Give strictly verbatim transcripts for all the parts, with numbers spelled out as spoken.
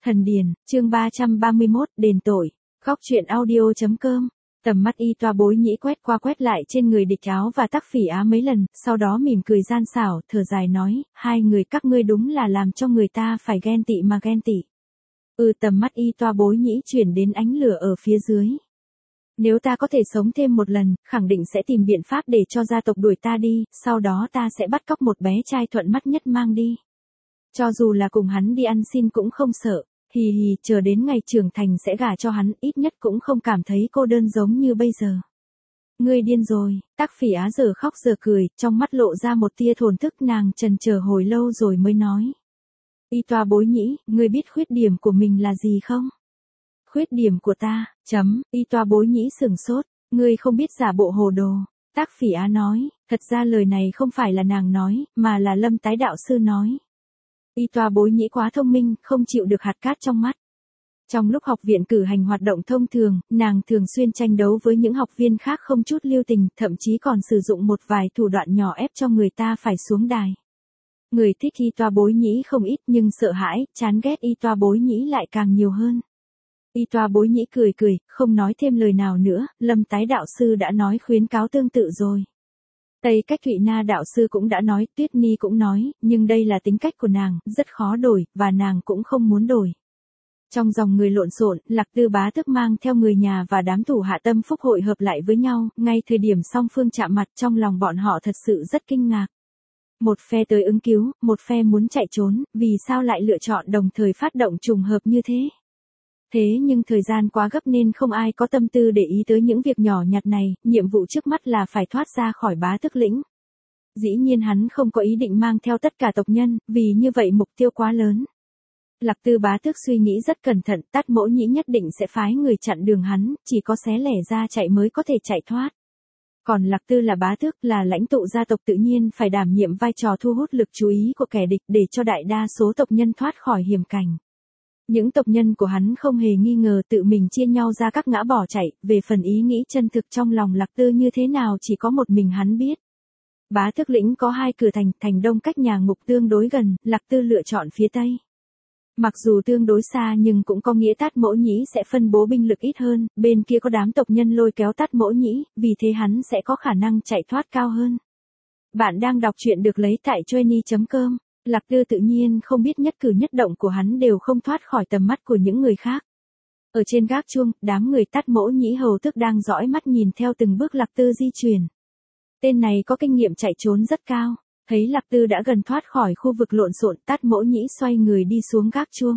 Thần Điền, chương ba trăm ba mươi mốt, đền tội. Góc truyện audio chấm com. Tầm mắt y toa bối nhĩ quét qua quét lại trên người địch áo và tắc phỉ á mấy lần, sau đó mỉm cười gian xảo, thở dài nói, hai người các ngươi đúng là làm cho người ta phải ghen tị mà ghen tị. Ừ, tầm mắt y toa bối nhĩ chuyển đến ánh lửa ở phía dưới. Nếu ta có thể sống thêm một lần, khẳng định sẽ tìm biện pháp để cho gia tộc đuổi ta đi, sau đó ta sẽ bắt cóc một bé trai thuận mắt nhất mang đi. Cho dù là cùng hắn đi ăn xin cũng không sợ. Hì hì, chờ đến ngày trưởng thành sẽ gả cho hắn, ít nhất cũng không cảm thấy cô đơn giống như bây giờ. Ngươi điên rồi, tắc phỉ á giờ khóc giờ cười, trong mắt lộ ra một tia thổn thức, nàng trần chờ hồi lâu rồi mới nói. Y toa bối nhĩ, ngươi biết khuyết điểm của mình là gì không? Khuyết điểm của ta, chấm, y toa bối nhĩ sửng sốt, ngươi không biết giả bộ hồ đồ. Tắc phỉ á nói, thật ra lời này không phải là nàng nói, mà là Lâm tái đạo sư nói. Y toa bối nhĩ quá thông minh, không chịu được hạt cát trong mắt. Trong lúc học viện cử hành hoạt động thông thường, nàng thường xuyên tranh đấu với những học viên khác không chút lưu tình, thậm chí còn sử dụng một vài thủ đoạn nhỏ ép cho người ta phải xuống đài. Người thích y toa bối nhĩ không ít nhưng sợ hãi, chán ghét y toa bối nhĩ lại càng nhiều hơn. Y toa bối nhĩ cười cười, không nói thêm lời nào nữa, Lâm tái đạo sư đã nói khuyến cáo tương tự rồi. Tây Cách Thụy Na đạo sư cũng đã nói, Tuyết Ni cũng nói, nhưng đây là tính cách của nàng, rất khó đổi, và nàng cũng không muốn đổi. Trong dòng người lộn xộn, Lạc Tư Bá Tước mang theo người nhà và đám thủ hạ Tâm Phúc hội hợp lại với nhau, ngay thời điểm song phương chạm mặt trong lòng bọn họ thật sự rất kinh ngạc. Một phe tới ứng cứu, một phe muốn chạy trốn, vì sao lại lựa chọn đồng thời phát động trùng hợp như thế? Thế nhưng thời gian quá gấp nên không ai có tâm tư để ý tới những việc nhỏ nhặt này, nhiệm vụ trước mắt là phải thoát ra khỏi Bá Tước lĩnh. Dĩ nhiên hắn không có ý định mang theo tất cả tộc nhân, vì như vậy mục tiêu quá lớn. Lạc Tư Bá Tước suy nghĩ rất cẩn thận, Tát Mỗ Nhĩ nhất định sẽ phái người chặn đường hắn, chỉ có xé lẻ ra chạy mới có thể chạy thoát. Còn Lạc Tư là Bá Tước, là lãnh tụ gia tộc tự nhiên phải đảm nhiệm vai trò thu hút lực chú ý của kẻ địch để cho đại đa số tộc nhân thoát khỏi hiểm cảnh. Những tộc nhân của hắn không hề nghi ngờ tự mình chia nhau ra các ngã bỏ chạy, về phần ý nghĩ chân thực trong lòng Lạc Tư như thế nào chỉ có một mình hắn biết. Bá Tước lĩnh có hai cửa thành, thành đông cách nhà ngục tương đối gần, Lạc Tư lựa chọn phía tây. Mặc dù tương đối xa nhưng cũng có nghĩa Tát Mỗ Nhĩ sẽ phân bố binh lực ít hơn, bên kia có đám tộc nhân lôi kéo Tát Mỗ Nhĩ, vì thế hắn sẽ có khả năng chạy thoát cao hơn. Bạn đang đọc truyện được lấy tại Joenie chấm com. Lạc Tư tự nhiên không biết nhất cử nhất động của hắn đều không thoát khỏi tầm mắt của những người khác. Ở trên gác chuông, đám người Tát Mỗ Nhĩ hầu tước đang dõi mắt nhìn theo từng bước Lạc Tư di chuyển. Tên này có kinh nghiệm chạy trốn rất cao. Thấy Lạc Tư đã gần thoát khỏi khu vực lộn xộn, Tát Mỗ Nhĩ xoay người đi xuống gác chuông.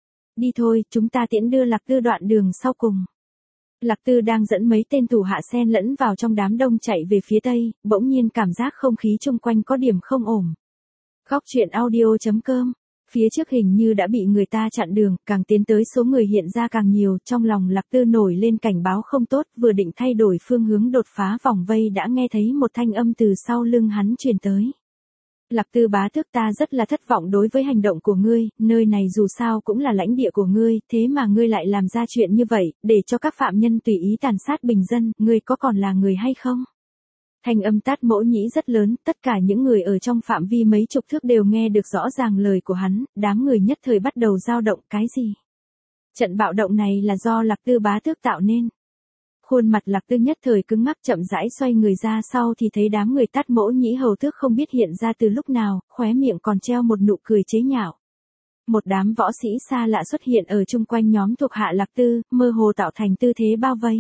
Đi thôi, chúng ta tiễn đưa Lạc Tư đoạn đường sau cùng. Lạc Tư đang dẫn mấy tên thủ hạ xen lẫn vào trong đám đông chạy về phía tây, bỗng nhiên cảm giác không khí chung quanh có điểm không ổn. Góc truyện audio chấm com. Phía trước hình như đã bị người ta chặn đường, càng tiến tới số người hiện ra càng nhiều, trong lòng Lạc Tư nổi lên cảnh báo không tốt, vừa định thay đổi phương hướng đột phá vòng vây đã nghe thấy một thanh âm từ sau lưng hắn truyền tới. Lạc Tư Bá Tước, ta rất là thất vọng đối với hành động của ngươi, nơi này dù sao cũng là lãnh địa của ngươi, thế mà ngươi lại làm ra chuyện như vậy, để cho các phạm nhân tùy ý tàn sát bình dân, ngươi có còn là người hay không? Thanh âm Tát Mỗ Nhĩ rất lớn, tất cả những người ở trong phạm vi mấy chục thước đều nghe được rõ ràng lời của hắn, đám người nhất thời bắt đầu dao động, cái gì? Trận bạo động này là do Lạc Tư Bá Tước tạo nên. Khuôn mặt Lạc Tư nhất thời cứng ngắc, chậm rãi xoay người ra sau thì thấy đám người Tát Mỗ Nhĩ hầu tước không biết hiện ra từ lúc nào, khóe miệng còn treo một nụ cười chế nhạo. Một đám võ sĩ xa lạ xuất hiện ở chung quanh nhóm thuộc hạ Lạc Tư, mơ hồ tạo thành tư thế bao vây.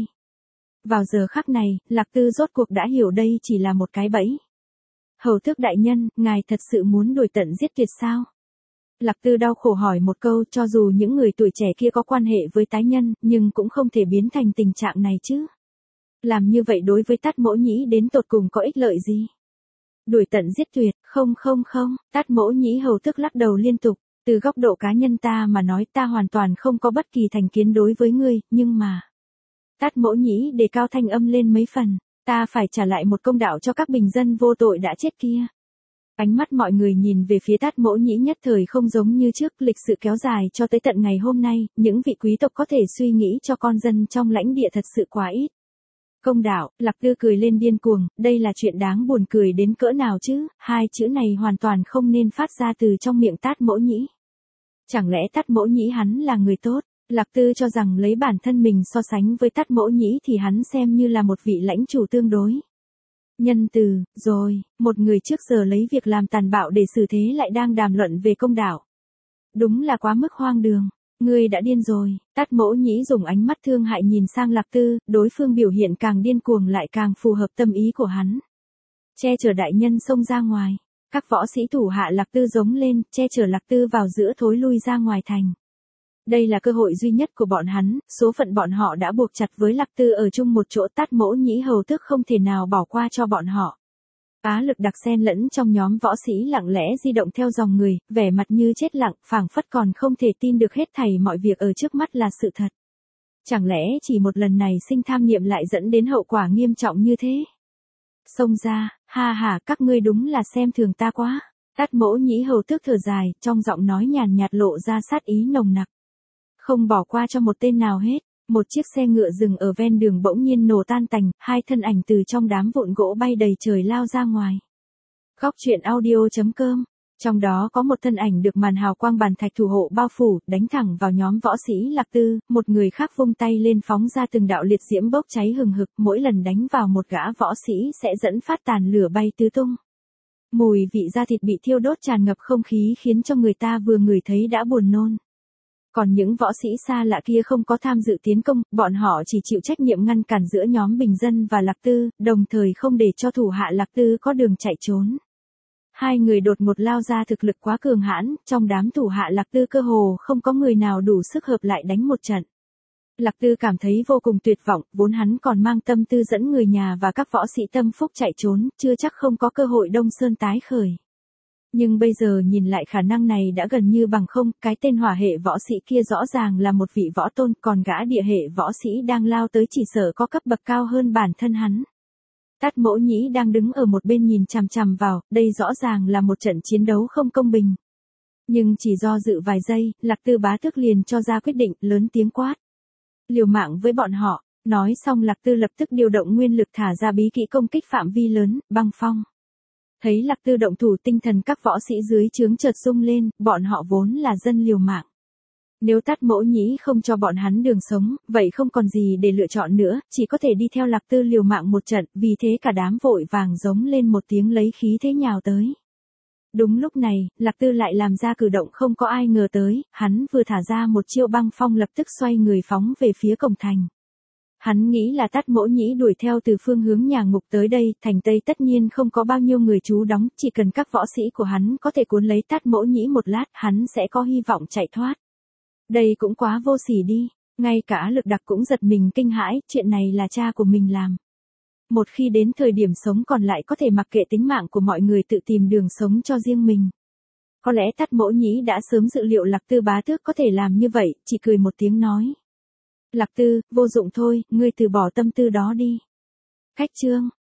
Vào giờ khắc này, Lạc Tư rốt cuộc đã hiểu đây chỉ là một cái bẫy. Hầu tước đại nhân, ngài thật sự muốn đuổi tận giết tuyệt sao? Lạc Tư đau khổ hỏi một câu, cho dù những người tuổi trẻ kia có quan hệ với tái nhân, nhưng cũng không thể biến thành tình trạng này chứ. Làm như vậy đối với Tát Mỗ Nhĩ đến tột cùng có ích lợi gì? Đuổi tận giết tuyệt, không không không, Tát Mỗ Nhĩ hầu tước lắc đầu liên tục, từ góc độ cá nhân ta mà nói ta hoàn toàn không có bất kỳ thành kiến đối với ngươi, nhưng mà... Tát Mỗ Nhĩ đề cao thanh âm lên mấy phần, ta phải trả lại một công đạo cho các bình dân vô tội đã chết kia. Ánh mắt mọi người nhìn về phía Tát Mỗ Nhĩ nhất thời không giống như trước, lịch sự kéo dài cho tới tận ngày hôm nay, những vị quý tộc có thể suy nghĩ cho con dân trong lãnh địa thật sự quá ít. Công đạo, Lạc Tư cười lên điên cuồng, đây là chuyện đáng buồn cười đến cỡ nào chứ, hai chữ này hoàn toàn không nên phát ra từ trong miệng Tát Mỗ Nhĩ. Chẳng lẽ Tát Mỗ Nhĩ hắn là người tốt? Lạc Tư cho rằng lấy bản thân mình so sánh với Tát Mỗ Nhĩ thì hắn xem như là một vị lãnh chủ tương đối nhân từ, rồi, một người trước giờ lấy việc làm tàn bạo để xử thế lại đang đàm luận về công đạo. Đúng là quá mức hoang đường. Ngươi đã điên rồi. Tát Mỗ Nhĩ dùng ánh mắt thương hại nhìn sang Lạc Tư, đối phương biểu hiện càng điên cuồng lại càng phù hợp tâm ý của hắn. Che chở đại nhân xông ra ngoài. Các võ sĩ thủ hạ Lạc Tư giống lên, che chở Lạc Tư vào giữa thối lui ra ngoài thành. Đây là cơ hội duy nhất của bọn hắn, số phận bọn họ đã buộc chặt với Lạc Tư ở chung một chỗ. Tát Mỗ Nhĩ hầu tước không thể nào bỏ qua cho bọn họ. Á Lực đặc xen lẫn trong nhóm võ sĩ lặng lẽ di động theo dòng người, vẻ mặt như chết lặng, phảng phất còn không thể tin được hết thảy mọi việc ở trước mắt là sự thật. Chẳng lẽ chỉ một lần này sinh tham niệm lại dẫn đến hậu quả nghiêm trọng như thế? Xông ra, ha ha, các ngươi đúng là xem thường ta quá. Tát Mỗ Nhĩ hầu tước thở dài, trong giọng nói nhàn nhạt lộ ra sát ý nồng nặc. Không bỏ qua cho một tên nào hết. Một chiếc xe ngựa dừng ở ven đường bỗng nhiên nổ tan tành, hai thân ảnh từ trong đám vụn gỗ bay đầy trời lao ra ngoài. Góc truyện audio chấm com. Trong đó có một thân ảnh được màn hào quang bàn thạch thủ hộ bao phủ, đánh thẳng vào nhóm võ sĩ Lạc Tư, một người khác vung tay lên phóng ra từng đạo liệt diễm bốc cháy hừng hực, mỗi lần đánh vào một gã võ sĩ sẽ dẫn phát tàn lửa bay tứ tung. Mùi vị da thịt bị thiêu đốt tràn ngập không khí khiến cho người ta vừa ngửi thấy đã buồn nôn. Còn những võ sĩ xa lạ kia không có tham dự tiến công, bọn họ chỉ chịu trách nhiệm ngăn cản giữa nhóm bình dân và Lạc Tư, đồng thời không để cho thủ hạ Lạc Tư có đường chạy trốn. Hai người đột ngột lao ra thực lực quá cường hãn, trong đám thủ hạ Lạc Tư cơ hồ không có người nào đủ sức hợp lại đánh một trận. Lạc Tư cảm thấy vô cùng tuyệt vọng, vốn hắn còn mang tâm tư dẫn người nhà và các võ sĩ tâm phúc chạy trốn, chưa chắc không có cơ hội Đông Sơn tái khởi. Nhưng bây giờ nhìn lại khả năng này đã gần như bằng không, cái tên hỏa hệ võ sĩ kia rõ ràng là một vị võ tôn, còn gã địa hệ võ sĩ đang lao tới chỉ sợ có cấp bậc cao hơn bản thân hắn. Tát Mỗ Nhĩ đang đứng ở một bên nhìn chằm chằm vào, đây rõ ràng là một trận chiến đấu không công bình. Nhưng chỉ do dự vài giây, Lạc Tư bá tước liền cho ra quyết định, lớn tiếng quát. Liều mạng với bọn họ, nói xong Lạc Tư lập tức điều động nguyên lực thả ra bí kỹ công kích phạm vi lớn, băng phong. Thấy Lạc Tư động thủ tinh thần các võ sĩ dưới trướng chợt sung lên, bọn họ vốn là dân liều mạng. Nếu Tát Mỗ Nhĩ không cho bọn hắn đường sống, vậy không còn gì để lựa chọn nữa, chỉ có thể đi theo Lạc Tư liều mạng một trận, vì thế cả đám vội vàng giống lên một tiếng lấy khí thế nhào tới. Đúng lúc này, Lạc Tư lại làm ra cử động không có ai ngờ tới, hắn vừa thả ra một chiêu băng phong lập tức xoay người phóng về phía cổng thành. Hắn nghĩ là Tát Mỗ Nhĩ đuổi theo từ phương hướng nhà ngục tới đây, thành Tây tất nhiên không có bao nhiêu người trú đóng, chỉ cần các võ sĩ của hắn có thể cuốn lấy Tát Mỗ Nhĩ một lát, hắn sẽ có hy vọng chạy thoát. Đây cũng quá vô sỉ đi, ngay cả Lực đặc cũng giật mình kinh hãi, chuyện này là cha của mình làm. Một khi đến thời điểm sống còn lại có thể mặc kệ tính mạng của mọi người tự tìm đường sống cho riêng mình. Có lẽ Tát Mỗ Nhĩ đã sớm dự liệu Lạc Tư bá tước có thể làm như vậy, chỉ cười một tiếng nói. Lạc Tư, vô dụng thôi, ngươi từ bỏ tâm tư đó đi. Cách chương.